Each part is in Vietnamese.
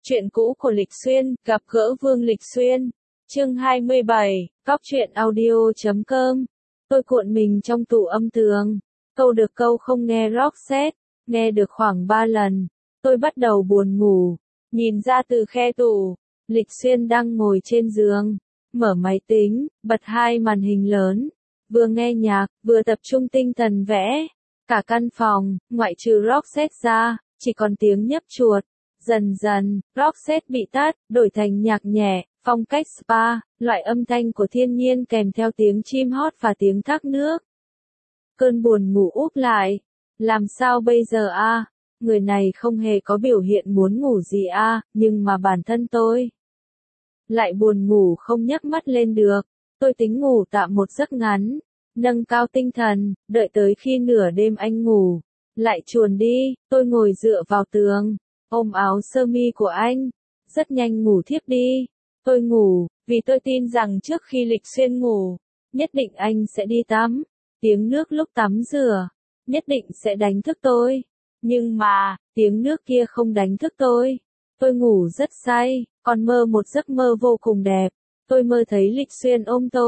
Chuyện cũ của Lịch Xuyên, gặp gỡ Vương Lịch Xuyên. Chương 27, Cóc truyện audio.com. Tôi cuộn mình trong tủ âm tường. Câu được câu không nghe Roxette, nghe được khoảng 3 lần. Tôi bắt đầu buồn ngủ. Nhìn ra từ khe tủ, Lịch Xuyên đang ngồi trên giường. Mở máy tính, bật hai màn hình lớn. Vừa nghe nhạc, vừa tập trung tinh thần vẽ. Cả căn phòng, ngoại trừ Roxette ra, chỉ còn tiếng nhấp chuột. Dần dần, Roxette bị tắt, đổi thành nhạc nhẹ, phong cách spa, loại âm thanh của thiên nhiên kèm theo tiếng chim hót và tiếng thác nước. Cơn buồn ngủ úp lại. Làm sao bây giờ a? Người này không hề có biểu hiện muốn ngủ gì a, nhưng mà bản thân tôi lại buồn ngủ không nhấc mắt lên được. Tôi tính ngủ tạm một giấc ngắn, nâng cao tinh thần, đợi tới khi nửa đêm anh ngủ, lại chuồn đi. Tôi ngồi dựa vào tường, ôm áo sơ mi của anh, rất nhanh ngủ thiếp đi. Tôi ngủ, vì tôi tin rằng trước khi Lịch Xuyên ngủ, nhất định anh sẽ đi tắm. Tiếng nước lúc tắm rửa, nhất định sẽ đánh thức tôi. Nhưng mà, tiếng nước kia không đánh thức tôi. Tôi ngủ rất say, còn mơ một giấc mơ vô cùng đẹp. Tôi mơ thấy Lịch Xuyên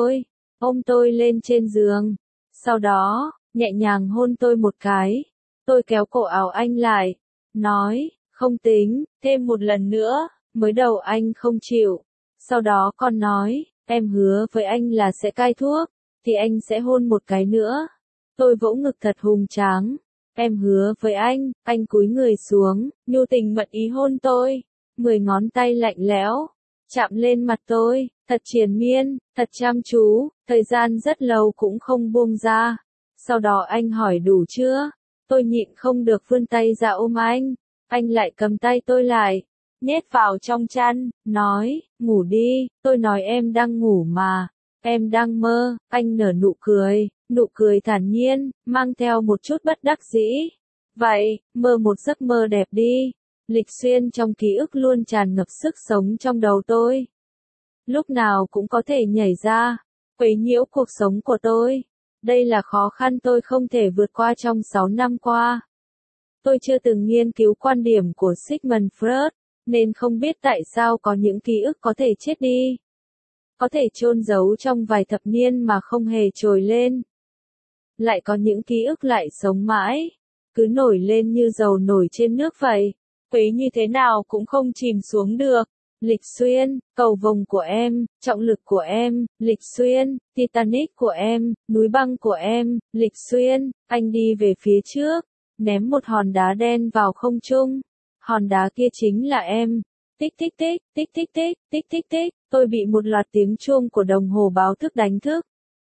ôm tôi lên trên giường. Sau đó, nhẹ nhàng hôn tôi một cái. Tôi kéo cổ áo anh lại, nói, không tính, thêm một lần nữa. Mới đầu anh không chịu. Sau đó còn nói, em hứa với anh là sẽ cai thuốc, thì anh sẽ hôn một cái nữa. Tôi vỗ ngực thật hùng tráng. Em hứa với anh cúi người xuống, nhu tình mật ý hôn tôi. 10 ngón tay lạnh lẽo, chạm lên mặt tôi, thật triền miên, thật chăm chú, thời gian rất lâu cũng không buông ra. Sau đó anh hỏi đủ chưa? Tôi nhịn không được vươn tay ra ôm anh lại cầm tay tôi lại, nhét vào trong chăn, nói, ngủ đi. Tôi nói em đang ngủ mà, em đang mơ. Anh nở nụ cười thản nhiên, mang theo một chút bất đắc dĩ. Vậy, mơ một giấc mơ đẹp đi. Lịch Xuyên trong ký ức luôn tràn ngập sức sống trong đầu tôi. Lúc nào cũng có thể nhảy ra, quấy nhiễu cuộc sống của tôi. Đây là khó khăn tôi không thể vượt qua trong 6 năm qua. Tôi chưa từng nghiên cứu quan điểm của Sigmund Freud, nên không biết tại sao có những ký ức có thể chết đi. Có thể chôn giấu trong vài thập niên mà không hề trồi lên. Lại có những ký ức lại sống mãi, cứ nổi lên như dầu nổi trên nước vậy. Quấy như thế nào cũng không chìm xuống được. Lịch Xuyên, cầu vồng của em, trọng lực của em. Lịch Xuyên, Titanic của em, núi băng của em. Lịch Xuyên, anh đi về phía trước, ném một hòn đá đen vào không trung. Hòn đá kia chính là em. Tích tích tích, tích tích tích, tích tích tích. Tôi bị một loạt tiếng chuông của đồng hồ báo thức đánh thức.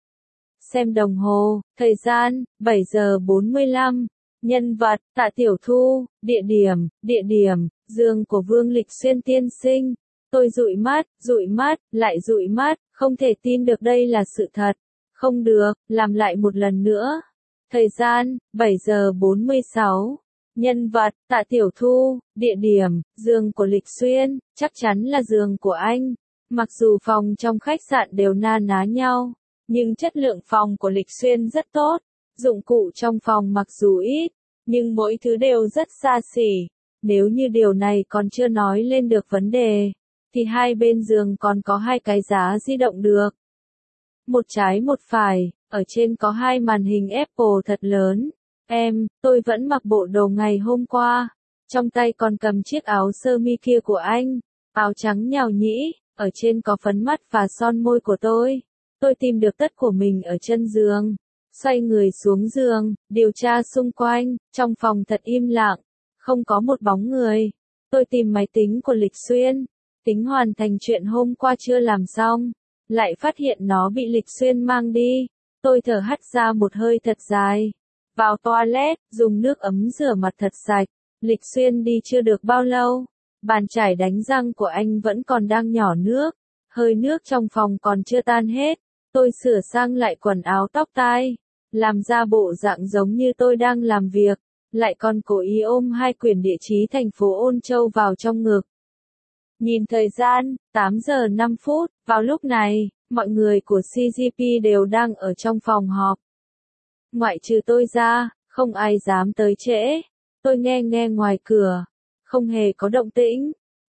Xem đồng hồ, thời gian, 7 giờ 45. Nhân vật, Tạ Tiểu Thu. Địa điểm, giường của Vương Lịch Xuyên tiên sinh. Tôi dụi mắt, lại dụi mắt, không thể tin được đây là sự thật. Không được, làm lại một lần nữa. Thời gian, 7 giờ 46. Nhân vật, Tạ Tiểu Thu. Địa điểm, giường của Lịch Xuyên, chắc chắn là giường của anh. Mặc dù phòng trong khách sạn đều na ná nhau, nhưng chất lượng phòng của Lịch Xuyên rất tốt. Dụng cụ trong phòng mặc dù ít, nhưng mỗi thứ đều rất xa xỉ. Nếu như điều này còn chưa nói lên được vấn đề, thì hai bên giường còn có hai cái giá di động được. Một trái một phải, ở trên có hai màn hình Apple thật lớn. Tôi vẫn mặc bộ đồ ngày hôm qua. Trong tay còn cầm chiếc áo sơ mi kia của anh. Áo trắng nhào nhĩ, ở trên có phấn mắt và son môi của tôi. Tôi tìm được tất của mình ở chân giường. Xoay người xuống giường, điều tra xung quanh, trong phòng thật im lặng, không có một bóng người. Tôi tìm máy tính của Lịch Xuyên, tính hoàn thành chuyện hôm qua chưa làm xong, lại phát hiện nó bị Lịch Xuyên mang đi. Tôi thở hắt ra một hơi thật dài, vào toilet, dùng nước ấm rửa mặt thật sạch. Lịch Xuyên đi chưa được bao lâu, bàn chải đánh răng của anh vẫn còn đang nhỏ nước, hơi nước trong phòng còn chưa tan hết. Tôi sửa sang lại quần áo tóc tai, làm ra bộ dạng giống như tôi đang làm việc, lại còn cố ý ôm hai quyển địa chí thành phố Ôn Châu vào trong ngực. Nhìn thời gian, 8 giờ 5 phút, vào lúc này, mọi người của CGP đều đang ở trong phòng họp. Ngoại trừ tôi ra, không ai dám tới trễ. Tôi nghe ngoài cửa, không hề có động tĩnh,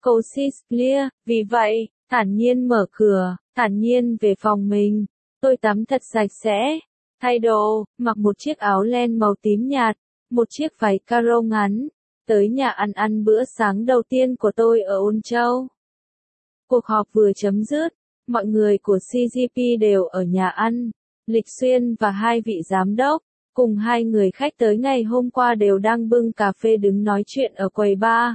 Coast is clear, vì vậy, thản nhiên mở cửa, thản nhiên về phòng mình. Tôi tắm thật sạch sẽ, thay đồ, mặc một chiếc áo len màu tím nhạt, một chiếc váy caro ngắn, tới nhà ăn bữa sáng đầu tiên của tôi ở Ôn Châu. Cuộc họp vừa chấm dứt, mọi người của CGP đều ở nhà ăn. Lịch Xuyên và hai vị giám đốc, cùng hai người khách tới ngày hôm qua đều đang bưng cà phê đứng nói chuyện ở quầy bar.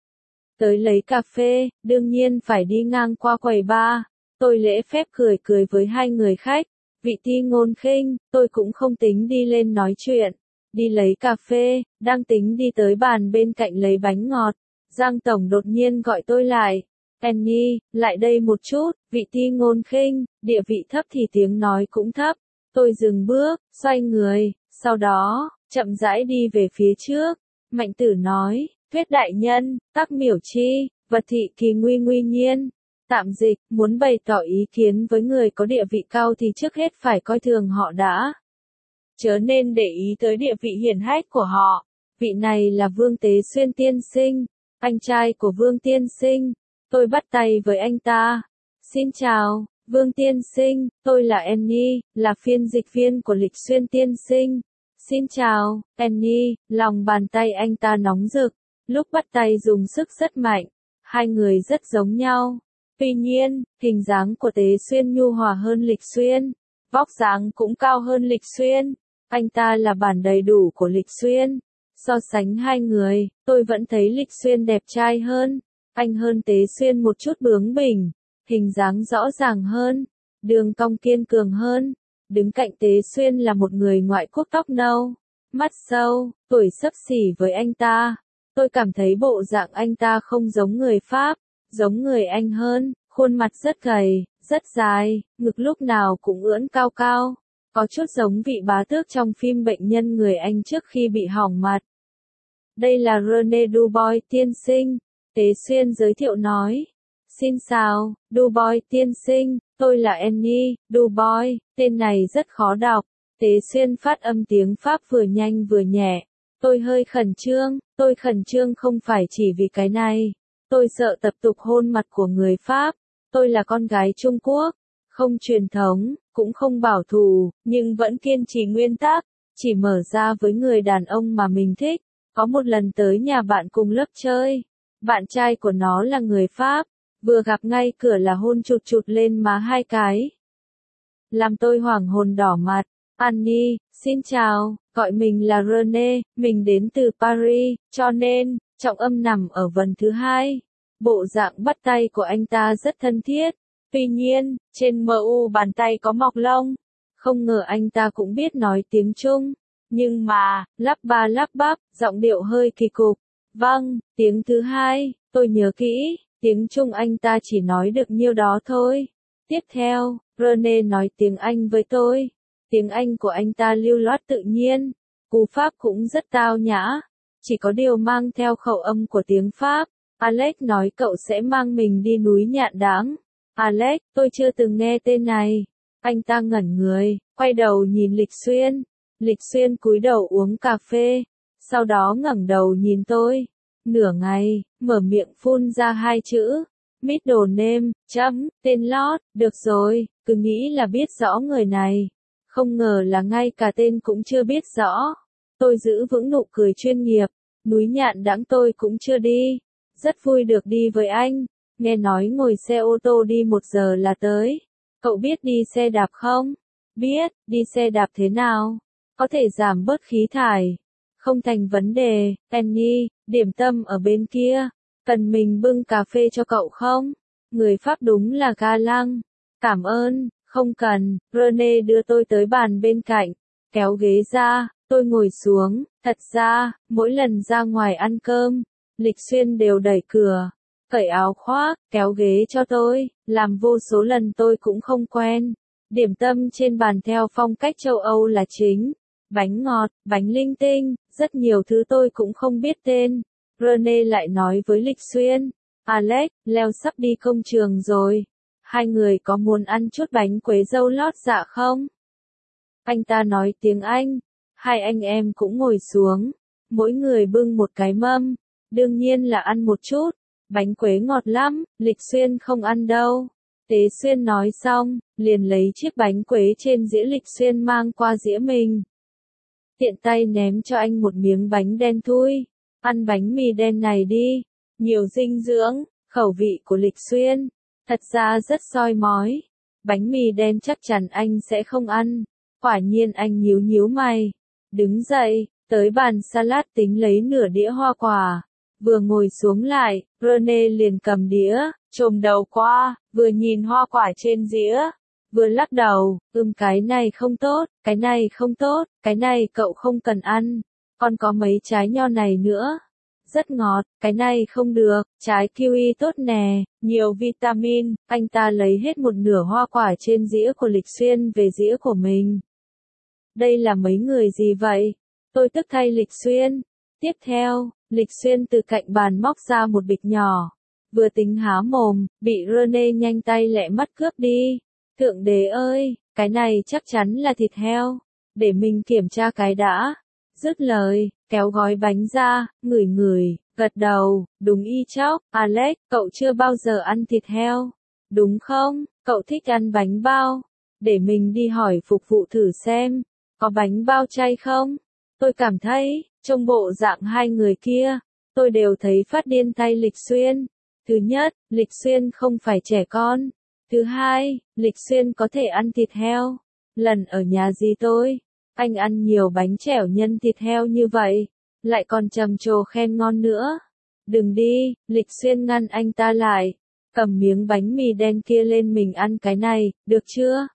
Tới lấy cà phê, đương nhiên phải đi ngang qua quầy bar. Tôi lễ phép cười cười với hai người khách. Vị Ti Ngôn Khinh, tôi cũng không tính đi lên nói chuyện. Đi lấy cà phê, đang tính đi tới bàn bên cạnh lấy bánh ngọt. Giang Tổng đột nhiên gọi tôi lại. Annie, lại đây một chút, vị Ti Ngôn Khinh, địa vị thấp thì tiếng nói cũng thấp. Tôi dừng bước, xoay người, sau đó, chậm rãi đi về phía trước. Mạnh Tử nói, Thuyết đại nhân, Tắc Miểu Chi, Vật thị kỳ nguy nguy nhiên. Tạm dịch, muốn bày tỏ ý kiến với người có địa vị cao thì trước hết phải coi thường họ đã. Chớ nên để ý tới địa vị hiển hách của họ. Vị này là Vương Tế Xuyên tiên sinh, anh trai của Vương tiên sinh. Tôi bắt tay với anh ta. Xin chào, Vương tiên sinh, tôi là Annie, là phiên dịch viên của Lịch Xuyên tiên sinh. Xin chào, Annie, lòng bàn tay anh ta nóng rực, lúc bắt tay dùng sức rất mạnh. Hai người rất giống nhau. Tuy nhiên, hình dáng của Tế Xuyên nhu hòa hơn Lịch Xuyên, vóc dáng cũng cao hơn Lịch Xuyên. Anh ta là bản đầy đủ của Lịch Xuyên. So sánh hai người, tôi vẫn thấy Lịch Xuyên đẹp trai hơn. Anh hơn Tế Xuyên một chút bướng bỉnh, hình dáng rõ ràng hơn, đường cong kiên cường hơn. Đứng cạnh Tế Xuyên là một người ngoại quốc tóc nâu, mắt sâu, tuổi xấp xỉ với anh ta. Tôi cảm thấy bộ dạng anh ta không giống người Pháp, giống người Anh hơn, khuôn mặt rất gầy, rất dài, ngực lúc nào cũng ưỡn cao cao, có chút giống vị bá tước trong phim Bệnh nhân người Anh trước khi bị hỏng mặt. Đây là René Dubois tiên sinh, Tế Xuyên giới thiệu nói. Xin chào, Dubois tiên sinh, tôi là Annie, Dubois, tên này rất khó đọc. Tế Xuyên phát âm tiếng Pháp vừa nhanh vừa nhẹ. Tôi hơi khẩn trương không phải chỉ vì cái này. Tôi sợ tập tục hôn mặt của người Pháp. Tôi là con gái Trung Quốc, không truyền thống, cũng không bảo thủ, nhưng vẫn kiên trì nguyên tắc, chỉ mở ra với người đàn ông mà mình thích. Có một lần tới nhà bạn cùng lớp chơi, bạn trai của nó là người Pháp, vừa gặp ngay cửa là hôn chụt chụt lên má hai cái. Làm tôi hoảng hồn đỏ mặt. Annie, xin chào, gọi mình là René, mình đến từ Paris, cho nên, trọng âm nằm ở vần thứ hai. Bộ dạng bắt tay của anh ta rất thân thiết. Tuy nhiên, trên mu bàn tay có mọc lông. Không ngờ anh ta cũng biết nói tiếng Trung. Nhưng mà, lắp ba lắp bắp, giọng điệu hơi kỳ cục. Vâng, tiếng thứ hai, tôi nhớ kỹ, tiếng Trung anh ta chỉ nói được nhiêu đó thôi. Tiếp theo, René nói tiếng Anh với tôi. Tiếng Anh của anh ta lưu loát tự nhiên, cú pháp cũng rất tao nhã, chỉ có điều mang theo khẩu âm của tiếng Pháp. Alex nói cậu sẽ mang mình đi núi Nhạn Đáng. Alex, tôi chưa từng nghe tên này. Anh ta ngẩn người, quay đầu nhìn Lịch Xuyên. Lịch Xuyên cúi đầu uống cà phê, sau đó ngẩng đầu nhìn tôi. Nửa ngày, mở miệng phun ra hai chữ. Middle name, tên lót, được rồi, cứ nghĩ là biết rõ người này. Không ngờ là ngay cả tên cũng chưa biết rõ. Tôi giữ vững nụ cười chuyên nghiệp. Núi Nhạn Đãng tôi cũng chưa đi. Rất vui được đi với anh. Nghe nói ngồi xe ô tô đi 1 giờ là tới. Cậu biết đi xe đạp không? Biết, đi xe đạp thế nào? Có thể giảm bớt khí thải. Không thành vấn đề, Annie, điểm tâm ở bên kia. Cần mình bưng cà phê cho cậu không? Người Pháp đúng là ga lăng. Cảm ơn. Không cần, René đưa tôi tới bàn bên cạnh, kéo ghế ra, tôi ngồi xuống. Thật ra, mỗi lần ra ngoài ăn cơm, Lịch Xuyên đều đẩy cửa, cởi áo khoác, kéo ghế cho tôi, làm vô số lần tôi cũng không quen. Điểm tâm trên bàn theo phong cách châu Âu là chính, bánh ngọt, bánh linh tinh, rất nhiều thứ tôi cũng không biết tên. René lại nói với Lịch Xuyên, Alex, Leo sắp đi công trường rồi. Hai người có muốn ăn chút bánh quế dâu lót dạ không? Anh ta nói tiếng Anh. Hai anh em cũng ngồi xuống. Mỗi người bưng một cái mâm. Đương nhiên là ăn một chút. Bánh quế ngọt lắm, Lịch Xuyên không ăn đâu. Tế Xuyên nói xong, liền lấy chiếc bánh quế trên dĩa Lịch Xuyên mang qua dĩa mình. Tiện tay ném cho anh một miếng bánh đen thui. Ăn bánh mì đen này đi. Nhiều dinh dưỡng, khẩu vị của Lịch Xuyên. Thật ra rất soi mói. Bánh mì đen chắc chắn anh sẽ không ăn. Quả nhiên anh nhíu nhíu mày. Đứng dậy, tới bàn salad tính lấy nửa đĩa hoa quả. Vừa ngồi xuống lại, Rene liền cầm đĩa, chồm đầu qua, vừa nhìn hoa quả trên dĩa, vừa lắc đầu, cái này không tốt, cái này không tốt, cái này cậu không cần ăn, còn có mấy trái nho này nữa. Rất ngọt, cái này không được, trái kiwi tốt nè, nhiều vitamin, anh ta lấy hết một nửa hoa quả trên dĩa của Lịch Xuyên về dĩa của mình. Đây là mấy người gì vậy? Tôi tức thay Lịch Xuyên. Tiếp theo, Lịch Xuyên từ cạnh bàn móc ra một bịch nhỏ. Vừa tính há mồm, bị Rene nhanh tay lẹ mắt cướp đi. Thượng đế ơi, cái này chắc chắn là thịt heo. Để mình kiểm tra cái đã. Dứt lời, kéo gói bánh ra, ngửi ngửi, gật đầu, đúng y chóc. Alex, cậu chưa bao giờ ăn thịt heo. Đúng không, cậu thích ăn bánh bao. Để mình đi hỏi phục vụ thử xem, có bánh bao chay không? Tôi cảm thấy, trong bộ dạng hai người kia, tôi đều thấy phát điên thay Lịch Xuyên. Thứ nhất, Lịch Xuyên không phải trẻ con. Thứ hai, Lịch Xuyên có thể ăn thịt heo. Lần ở nhà dì tôi, anh ăn nhiều bánh chẻo nhân thịt heo như vậy, lại còn trầm trồ khen ngon nữa. Đừng đi, Lịch Xuyên ngăn anh ta lại. Cầm miếng bánh mì đen kia lên mình ăn cái này, được chưa?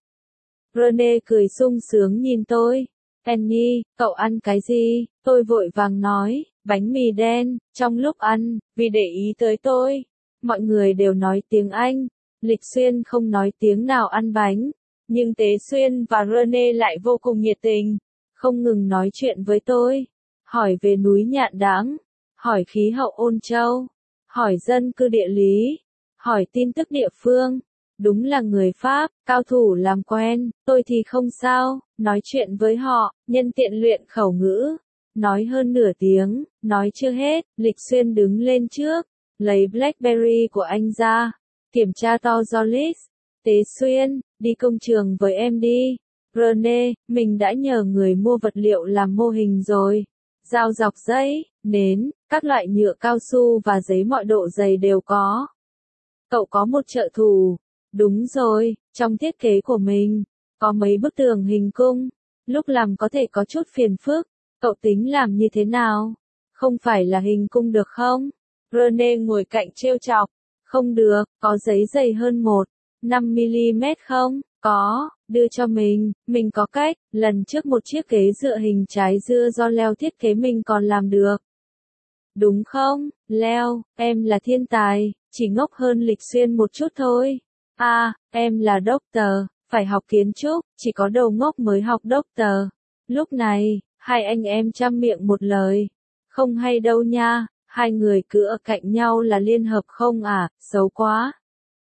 Rene cười sung sướng nhìn tôi. Penny, cậu ăn cái gì? Tôi vội vàng nói, bánh mì đen. Trong lúc ăn, vì để ý tới tôi, mọi người đều nói tiếng Anh. Lịch Xuyên không nói tiếng nào ăn bánh, nhưng Tế Xuyên và Rene lại vô cùng nhiệt tình, không ngừng nói chuyện với tôi. Hỏi về núi Nhạn Đáng, hỏi khí hậu Ôn Châu, hỏi dân cư địa lý, hỏi tin tức địa phương. Đúng là người Pháp, cao thủ làm quen, tôi thì không sao, nói chuyện với họ, nhân tiện luyện khẩu ngữ. Nói hơn nửa tiếng, nói chưa hết, Lịch Xuyên đứng lên trước, lấy Blackberry của anh ra, kiểm tra to do list. Tế Xuyên, đi công trường với em đi. Rene, mình đã nhờ người mua vật liệu làm mô hình rồi. Dao dọc giấy, nến, các loại nhựa cao su và giấy mọi độ dày đều có. Cậu có một trợ thủ. Đúng rồi, trong thiết kế của mình, có mấy bức tường hình cung. Lúc làm có thể có chút phiền phức. Cậu tính làm như thế nào? Không phải là hình cung được không? Rene ngồi cạnh trêu chọc. Không được, có giấy dày hơn 1,5 mm không? Có, đưa cho mình có cách. Lần trước một chiếc ghế dựa hình trái dưa do Leo thiết kế mình còn làm được. Đúng không, Leo, em là thiên tài, chỉ ngốc hơn Lịch Xuyên một chút thôi. À, em là doctor, phải học kiến trúc, chỉ có đầu ngốc mới học doctor. Lúc này, hai anh em chăm miệng một lời. Không hay đâu nha, hai người cứ ở cạnh nhau là liên hợp không à, xấu quá.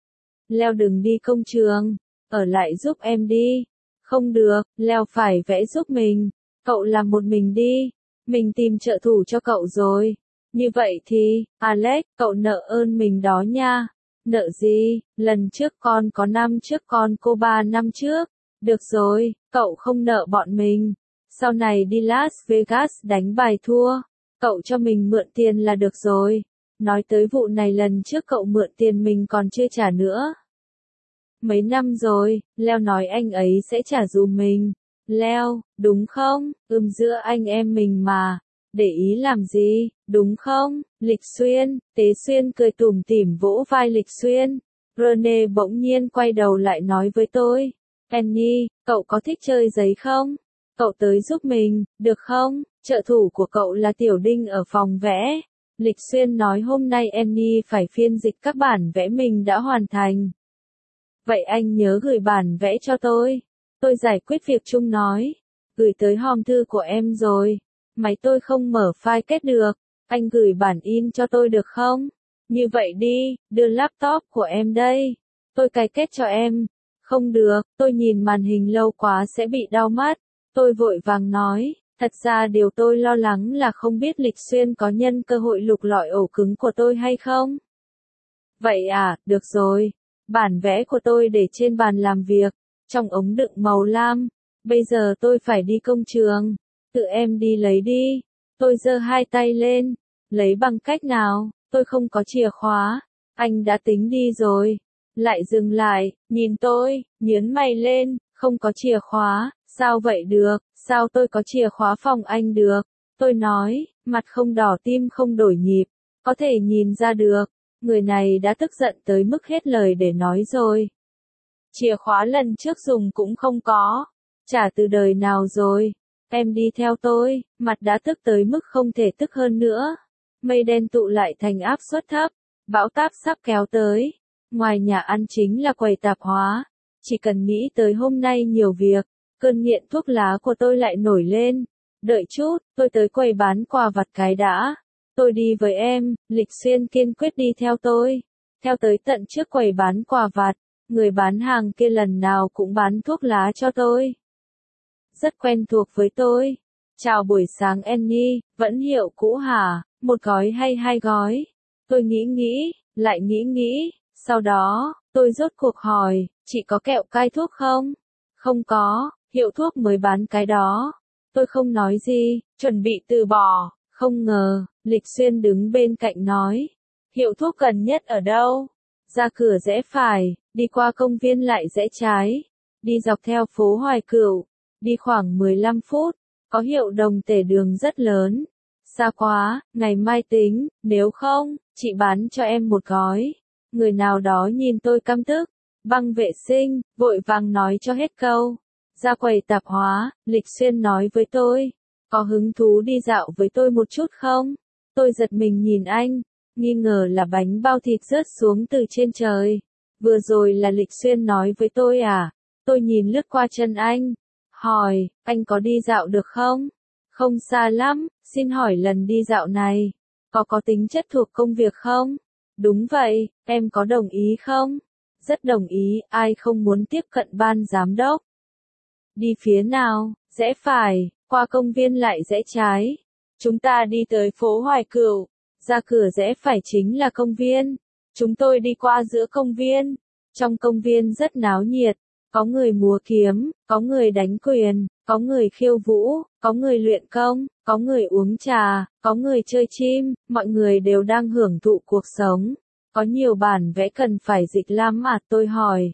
Leo đừng đi công trường, ở lại giúp em đi. Không được, Leo phải vẽ giúp mình. Cậu làm một mình đi, mình tìm trợ thủ cho cậu rồi. Như vậy thì, Alex, cậu nợ ơn mình đó nha. Nợ gì? Lần trước con có năm trước con cô 3 năm trước. Được rồi, cậu không nợ bọn mình. Sau này đi Las Vegas đánh bài thua, cậu cho mình mượn tiền là được rồi. Nói tới vụ này lần trước cậu mượn tiền mình còn chưa trả nữa. Mấy năm rồi, Leo nói anh ấy sẽ trả dùm mình. Leo, đúng không? Giữa anh em mình mà. Để ý làm gì, đúng không? Lịch Xuyên, Tế Xuyên cười tủm tỉm vỗ vai Lịch Xuyên. Rene bỗng nhiên quay đầu lại nói với tôi. Penny, cậu có thích chơi giấy không? Cậu tới giúp mình, được không? Trợ thủ của cậu là Tiểu Đinh ở phòng vẽ. Lịch Xuyên nói hôm nay Penny phải phiên dịch các bản vẽ mình đã hoàn thành. Vậy anh nhớ gửi bản vẽ cho tôi. Tôi giải quyết việc chung nói. Gửi tới hòm thư của em rồi. Máy tôi không mở file kết được. Anh gửi bản in cho tôi được không? Như vậy đi, đưa laptop của em đây. Tôi cài kết cho em. Không được, tôi nhìn màn hình lâu quá sẽ bị đau mắt. Tôi vội vàng nói, thật ra điều tôi lo lắng là không biết Lịch Xuyên có nhân cơ hội lục lọi ổ cứng của tôi hay không. Vậy à, được rồi. Bản vẽ của tôi để trên bàn làm việc, trong ống đựng màu lam. Bây giờ tôi phải đi công trường. Tự em đi lấy đi. Tôi giơ hai tay lên. Lấy bằng cách nào? Tôi không có chìa khóa. Anh đã tính đi rồi. Lại dừng lại, nhìn tôi, nhướng mày lên, không có chìa khóa, sao vậy được, sao tôi có chìa khóa phòng anh được? Tôi nói, mặt không đỏ tim không đổi nhịp, có thể nhìn ra được, người này đã tức giận tới mức hết lời để nói rồi. Chìa khóa lần trước dùng cũng không có, chả từ đời nào rồi, em đi theo tôi, mặt đã tức tới mức không thể tức hơn nữa. Mây đen tụ lại thành áp suất thấp, bão táp sắp kéo tới. Ngoài nhà ăn chính là quầy tạp hóa, chỉ cần nghĩ tới hôm nay nhiều việc, cơn nghiện thuốc lá của tôi lại nổi lên. Đợi chút, tôi tới quầy bán quà vặt cái đã. Tôi đi với em, Lịch Xuyên kiên quyết đi theo tôi. Theo tới tận trước quầy bán quà vặt, người bán hàng kia lần nào cũng bán thuốc lá cho tôi. Rất quen thuộc với tôi. Chào buổi sáng Annie, vẫn hiệu cũ hả, một gói hay hai gói? Tôi nghĩ, lại nghĩ. Sau đó, tôi rốt cuộc hỏi, chị có kẹo cai thuốc không? Không có, hiệu thuốc mới bán cái đó. Tôi không nói gì, chuẩn bị từ bỏ, không ngờ, Lịch Xuyên đứng bên cạnh nói. Hiệu thuốc gần nhất ở đâu? Ra cửa rẽ phải, đi qua công viên lại rẽ trái, đi dọc theo phố Hoài Cửu, đi khoảng 15 phút, có hiệu đồng tể đường rất lớn. Xa quá, ngày mai tính, nếu không, chị bán cho em một gói. Người nào đó nhìn tôi căm tức, băng vệ sinh, vội vàng nói cho hết câu. Ra quầy tạp hóa, Lịch Xuyên nói với tôi, có hứng thú đi dạo với tôi một chút không? Tôi giật mình nhìn anh, nghi ngờ là bánh bao thịt rớt xuống từ trên trời. Vừa rồi là Lịch Xuyên nói với tôi à? Tôi nhìn lướt qua chân anh, hỏi, anh có đi dạo được không? Không xa lắm, xin hỏi lần đi dạo này, có tính chất thuộc công việc không? Đúng vậy, em có đồng ý không? Rất đồng ý, ai không muốn tiếp cận ban giám đốc. Đi phía nào, rẽ phải, qua công viên lại rẽ trái. Chúng ta đi tới phố Hoài Cửu, ra cửa rẽ phải chính là công viên. Chúng tôi đi qua giữa công viên. Trong công viên rất náo nhiệt, có người múa kiếm, có người đánh quyền, có người khiêu vũ, có người luyện công, có người uống trà, có người chơi chim, mọi người đều đang hưởng thụ cuộc sống. Có nhiều bản vẽ cần phải dịch lắm à, tôi hỏi.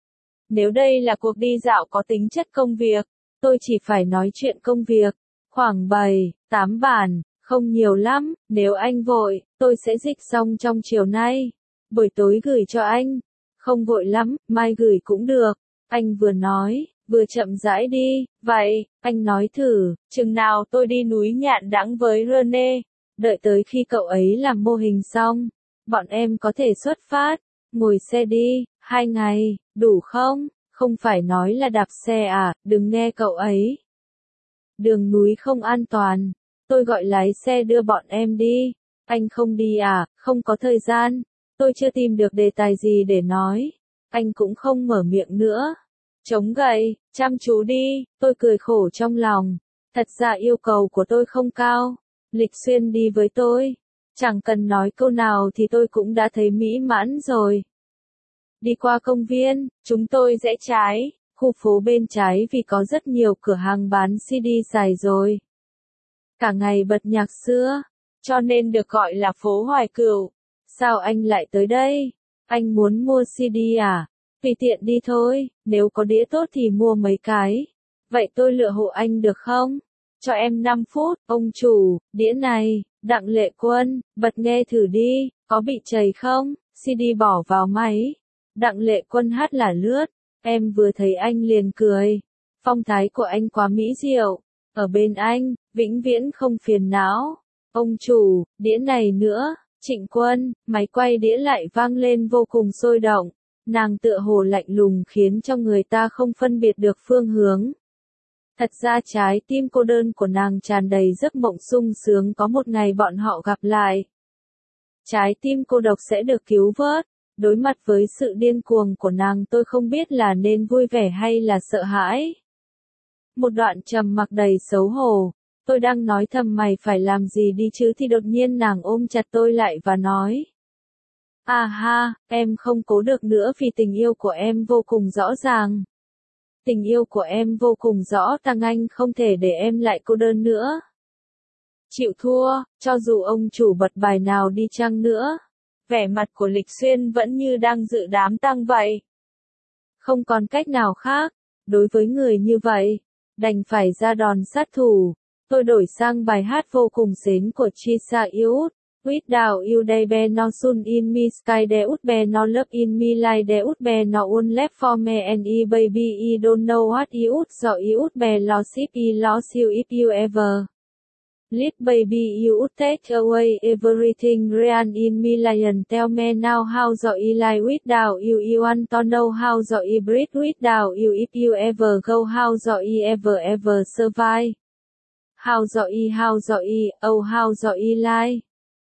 Nếu đây là cuộc đi dạo có tính chất công việc, tôi chỉ phải nói chuyện công việc. Khoảng 7, 8 bản, không nhiều lắm, nếu anh vội, tôi sẽ dịch xong trong chiều nay. Buổi tối gửi cho anh. Không vội lắm, mai gửi cũng được. Anh vừa nói, vừa chậm rãi đi. Vậy, anh nói thử, chừng nào tôi đi núi Nhạn Đãng với Rene. Đợi tới khi cậu ấy làm mô hình xong, bọn em có thể xuất phát. Ngồi xe đi, 2 ngày, đủ không? Không phải nói là đạp xe à, đừng nghe cậu ấy. Đường núi không an toàn. Tôi gọi lái xe đưa bọn em đi. Anh không đi à, không có thời gian. Tôi chưa tìm được đề tài gì để nói. Anh cũng không mở miệng nữa. Chống gậy, chăm chú đi, tôi cười khổ trong lòng. Thật ra yêu cầu của tôi không cao. Lịch Xuyên đi với tôi. Chẳng cần nói câu nào thì tôi cũng đã thấy mỹ mãn rồi. Đi qua công viên, chúng tôi rẽ trái, khu phố bên trái vì có rất nhiều cửa hàng bán CD xài rồi. Cả ngày bật nhạc xưa, cho nên được gọi là phố Hoài Cửu. Sao anh lại tới đây? Anh muốn mua CD à? Tùy tiện đi thôi, nếu có đĩa tốt thì mua mấy cái. Vậy tôi lựa hộ anh được không? Cho em 5 phút, ông chủ, đĩa này, Đặng Lệ Quân, bật nghe thử đi, có bị chảy không? CD bỏ vào máy. Đặng Lệ Quân hát là lướt, em vừa thấy anh liền cười. Phong thái của anh quá mỹ diệu, ở bên anh, vĩnh viễn không phiền não. Ông chủ, đĩa này nữa, Trịnh Quân, máy quay đĩa lại vang lên vô cùng sôi động. Nàng tựa hồ lạnh lùng khiến cho người ta không phân biệt được phương hướng. Thật ra trái tim cô đơn của nàng tràn đầy giấc mộng sung sướng có một ngày bọn họ gặp lại. Trái tim cô độc sẽ được cứu vớt. Đối mặt với sự điên cuồng của nàng tôi không biết là nên vui vẻ hay là sợ hãi. Một đoạn trầm mặc đầy xấu hổ. Tôi đang nói thầm mày phải làm gì đi chứ thì đột nhiên nàng ôm chặt tôi lại và nói. À ha, em không cố được nữa vì tình yêu của em vô cùng rõ ràng. Tình yêu của em vô cùng rõ ràng, anh không thể để em lại cô đơn nữa. Chịu thua, cho dù ông chủ bật bài nào đi chăng nữa. Vẻ mặt của Lịch Xuyên vẫn như đang dự đám tang vậy. Không còn cách nào khác, đối với người như vậy, đành phải ra đòn sát thủ. Tôi đổi sang bài hát vô cùng xến của Chisa Iut. Without you they be no sun in me sky they would be no love in me like they would be no one left for me and baby I don't know what you would so you would be lost if I lost you if you ever. Little baby you would take away everything real in me lion tell me now how do I lie without you you want to know how do I breathe without you if you ever go how do I ever survive. How do I oh how do I lie.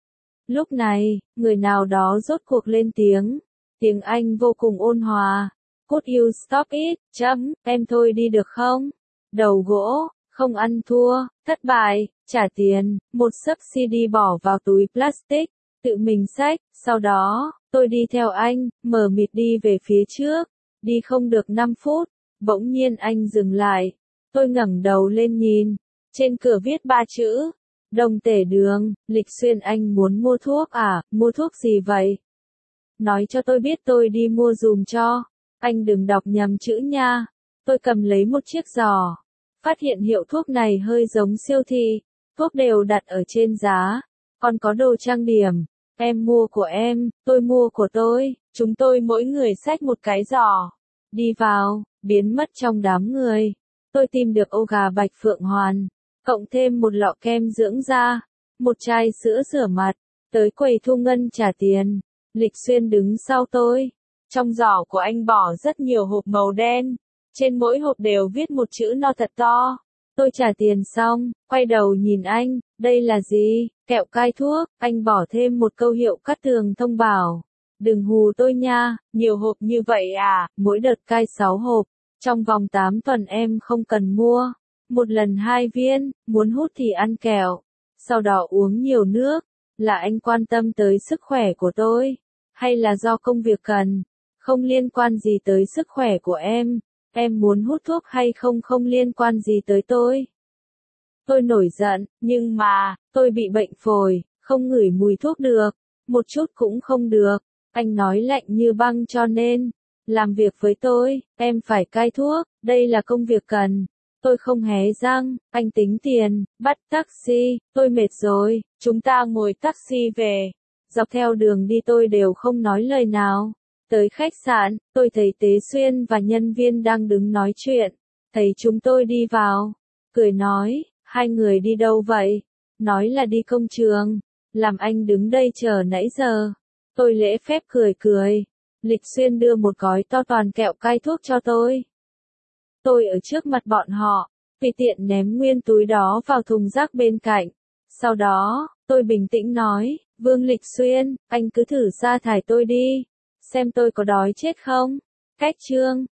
Lúc này, người nào đó rốt cuộc lên tiếng. Tiếng Anh vô cùng ôn hòa. Could you stop it? Em thôi đi được không? Đầu gỗ, không ăn thua, thất bại, trả tiền, một xấp CD bỏ vào túi plastic, tự mình xách, sau đó, tôi đi theo anh, mờ mịt đi về phía trước, đi không được 5 phút, bỗng nhiên anh dừng lại, tôi ngẩng đầu lên nhìn, trên cửa viết 3 chữ. Đồng Tể Đường, Lịch Xuyên anh muốn mua thuốc à, mua thuốc gì vậy? Nói cho tôi biết tôi đi mua dùm cho, anh đừng đọc nhầm chữ nha. Tôi cầm lấy một chiếc giỏ, phát hiện hiệu thuốc này hơi giống siêu thị, thuốc đều đặt ở trên giá, còn có đồ trang điểm, em mua của em, tôi mua của tôi, chúng tôi mỗi người xách một cái giỏ, đi vào, biến mất trong đám người, tôi tìm được ô gà Bạch Phượng Hoàn. Cộng thêm một lọ kem dưỡng da, một chai sữa rửa mặt, tới quầy thu ngân trả tiền. Lịch Xuyên đứng sau tôi. Trong giỏ của anh bỏ rất nhiều hộp màu đen. Trên mỗi hộp đều viết một chữ no thật to. Tôi trả tiền xong, quay đầu nhìn anh, đây là gì? Kẹo cai thuốc, anh bỏ thêm một câu hiệu cắt tường thông bảo. Đừng hù tôi nha, nhiều hộp như vậy à, mỗi đợt cai 6 hộp. Trong vòng 8 tuần em không cần mua. Một lần 2 viên, muốn hút thì ăn kẹo, sau đó uống nhiều nước, là anh quan tâm tới sức khỏe của tôi, hay là do công việc cần, không liên quan gì tới sức khỏe của em muốn hút thuốc hay không không liên quan gì tới tôi. Tôi nổi giận, nhưng mà, tôi bị bệnh phổi, không ngửi mùi thuốc được, một chút cũng không được, anh nói lạnh như băng cho nên, làm việc với tôi, em phải cai thuốc, đây là công việc cần. Tôi không hé răng, anh tính tiền, bắt taxi, tôi mệt rồi, chúng ta ngồi taxi về. Dọc theo đường đi tôi đều không nói lời nào. Tới khách sạn, tôi thấy Tế Xuyên và nhân viên đang đứng nói chuyện. Thấy chúng tôi đi vào, cười nói, hai người đi đâu vậy? Nói là đi công trường, làm anh đứng đây chờ nãy giờ. Tôi lễ phép cười. Lịch Xuyên đưa một gói to toàn kẹo cai thuốc cho tôi. Tôi ở trước mặt bọn họ, tùy tiện ném nguyên túi đó vào thùng rác bên cạnh. Sau đó, tôi bình tĩnh nói, Vương Lịch Xuyên, anh cứ thử sa thải tôi đi, xem tôi có đói chết không. Cách chương